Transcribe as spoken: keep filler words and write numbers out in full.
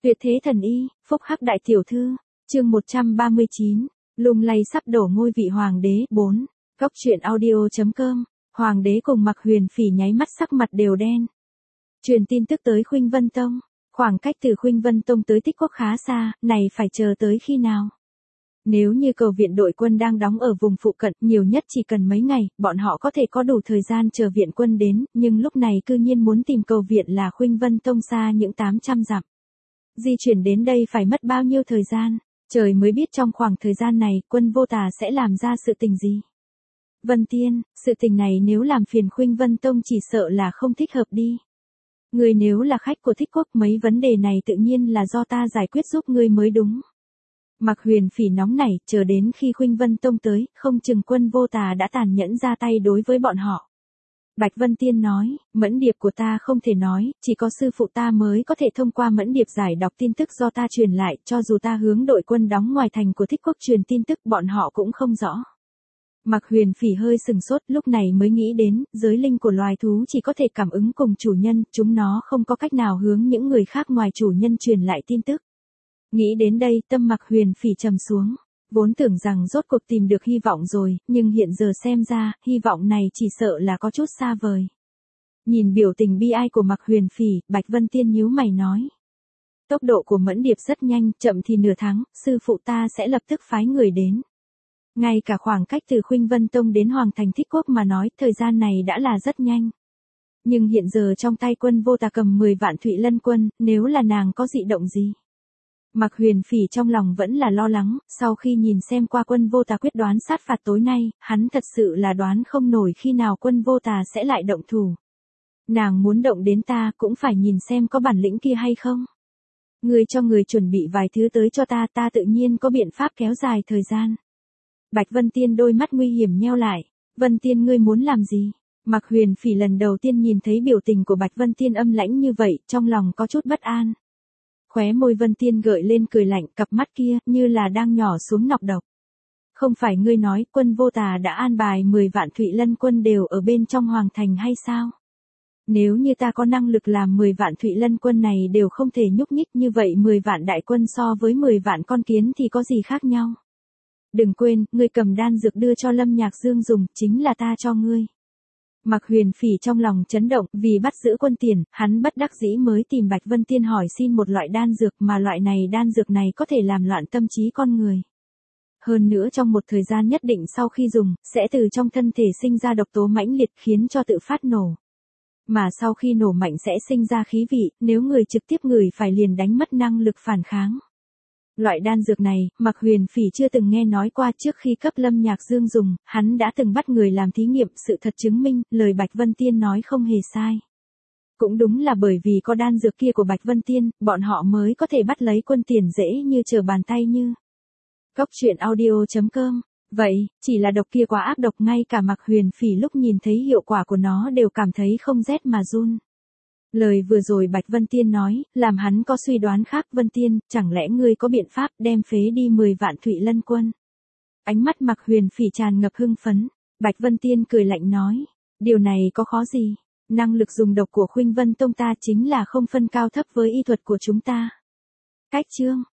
Tuyệt thế thần y, phúc hắc đại tiểu thư, chương một trăm ba mươi chín, lung lay sắp đổ ngôi vị hoàng đế. bốn. Góc truyện audio.com, hoàng đế cùng Mạc Huyền Phỉ nháy mắt sắc mặt đều đen. Truyền tin tức tới Khuynh Vân Tông, khoảng cách từ Khuynh Vân Tông tới Tích Quốc khá xa, này phải chờ tới khi nào? Nếu như cầu viện đội quân đang đóng ở vùng phụ cận, nhiều nhất chỉ cần mấy ngày, bọn họ có thể có đủ thời gian chờ viện quân đến, nhưng lúc này cư nhiên muốn tìm cầu viện là Khuynh Vân Tông xa những tám trăm dặm. Di chuyển đến đây phải mất bao nhiêu thời gian, trời mới biết trong khoảng thời gian này quân vô tà sẽ làm ra sự tình gì. Vân Tiên, sự tình này nếu làm phiền Khuynh Vân Tông chỉ sợ là không thích hợp đi. Người nếu là khách của Tích Quốc, mấy vấn đề này tự nhiên là do ta giải quyết giúp ngươi mới đúng. Mạc Huyền Phỉ nóng nảy, chờ đến khi Khuynh Vân Tông tới, không chừng quân vô tà đã tàn nhẫn ra tay đối với bọn họ. Bạch Vân Tiên nói, mẫn điệp của ta không thể nói, chỉ có sư phụ ta mới có thể thông qua mẫn điệp giải đọc tin tức do ta truyền lại, cho dù ta hướng đội quân đóng ngoài thành của Tích Quốc truyền tin tức bọn họ cũng không rõ. Mạc Huyền Phỉ hơi sừng sốt, lúc này mới nghĩ đến, giới linh của loài thú chỉ có thể cảm ứng cùng chủ nhân, chúng nó không có cách nào hướng những người khác ngoài chủ nhân truyền lại tin tức. Nghĩ đến đây, tâm Mạc Huyền Phỉ trầm xuống. Vốn tưởng rằng rốt cuộc tìm được hy vọng rồi, nhưng hiện giờ xem ra, hy vọng này chỉ sợ là có chút xa vời. Nhìn biểu tình bi ai của Mạc Huyền Phỉ, Bạch Vân Tiên nhíu mày nói. Tốc độ của mẫn điệp rất nhanh, chậm thì nửa tháng, sư phụ ta sẽ lập tức phái người đến. Ngay cả khoảng cách từ Khuynh Vân Tông đến Hoàng thành Tích Quốc mà nói, thời gian này đã là rất nhanh. Nhưng hiện giờ trong tay quân vô tà cầm mười vạn Thụy Lân quân, nếu là nàng có dị động gì? Mạc Huyền Phỉ trong lòng vẫn là lo lắng, sau khi nhìn xem qua quân vô tà quyết đoán sát phạt tối nay, hắn thật sự là đoán không nổi khi nào quân vô tà sẽ lại động thủ. Nàng muốn động đến ta cũng phải nhìn xem có bản lĩnh kia hay không. Người cho người chuẩn bị vài thứ tới cho ta, ta tự nhiên có biện pháp kéo dài thời gian. Bạch Vân Tiên đôi mắt nguy hiểm nheo lại, Vân Tiên ngươi muốn làm gì? Mạc Huyền Phỉ lần đầu tiên nhìn thấy biểu tình của Bạch Vân Tiên âm lãnh như vậy, trong lòng có chút bất an. Khóe môi Vân Tiên gợi lên cười lạnh, cặp mắt kia như là đang nhỏ xuống nọc độc. Không phải ngươi nói quân vô tà đã an bài mười vạn Thụy Lân quân đều ở bên trong hoàng thành hay sao? Nếu như ta có năng lực làm mười vạn Thụy Lân quân này đều không thể nhúc nhích, như vậy mười vạn đại quân so với mười vạn con kiến thì có gì khác nhau? Đừng quên, ngươi cầm đan dược đưa cho Lâm Nhạc Dương dùng, chính là ta cho ngươi. Mạc Huyền Phỉ trong lòng chấn động, vì bắt giữ quân tiền, hắn bất đắc dĩ mới tìm Bạch Vân Tiên hỏi xin một loại đan dược, mà loại này đan dược này có thể làm loạn tâm trí con người. Hơn nữa trong một thời gian nhất định sau khi dùng, sẽ từ trong thân thể sinh ra độc tố mãnh liệt khiến cho tự phát nổ. Mà sau khi nổ mạnh sẽ sinh ra khí vị, nếu người trực tiếp ngửi phải liền đánh mất năng lực phản kháng. Loại đan dược này, Mạc Huyền Phỉ chưa từng nghe nói qua, trước khi cấp Lâm Nhạc Dương dùng, hắn đã từng bắt người làm thí nghiệm, sự thật chứng minh, lời Bạch Vân Tiên nói không hề sai. Cũng đúng là bởi vì có đan dược kia của Bạch Vân Tiên, bọn họ mới có thể bắt lấy quân tiền dễ như trở bàn tay như. Góc truyện audio.com, vậy, chỉ là độc kia quá ác độc, ngay cả Mạc Huyền Phỉ lúc nhìn thấy hiệu quả của nó đều cảm thấy không rét mà run. Lời vừa rồi Bạch Vân Tiên nói, làm hắn có suy đoán khác. Vân Tiên, chẳng lẽ ngươi có biện pháp đem phế đi mười vạn Thụy Lân quân? Ánh mắt Mạc Huyền Phỉ tràn ngập hưng phấn. Bạch Vân Tiên cười lạnh nói, điều này có khó gì? Năng lực dùng độc của Khuynh Vân Tông ta chính là không phân cao thấp với y thuật của chúng ta. Cách chương,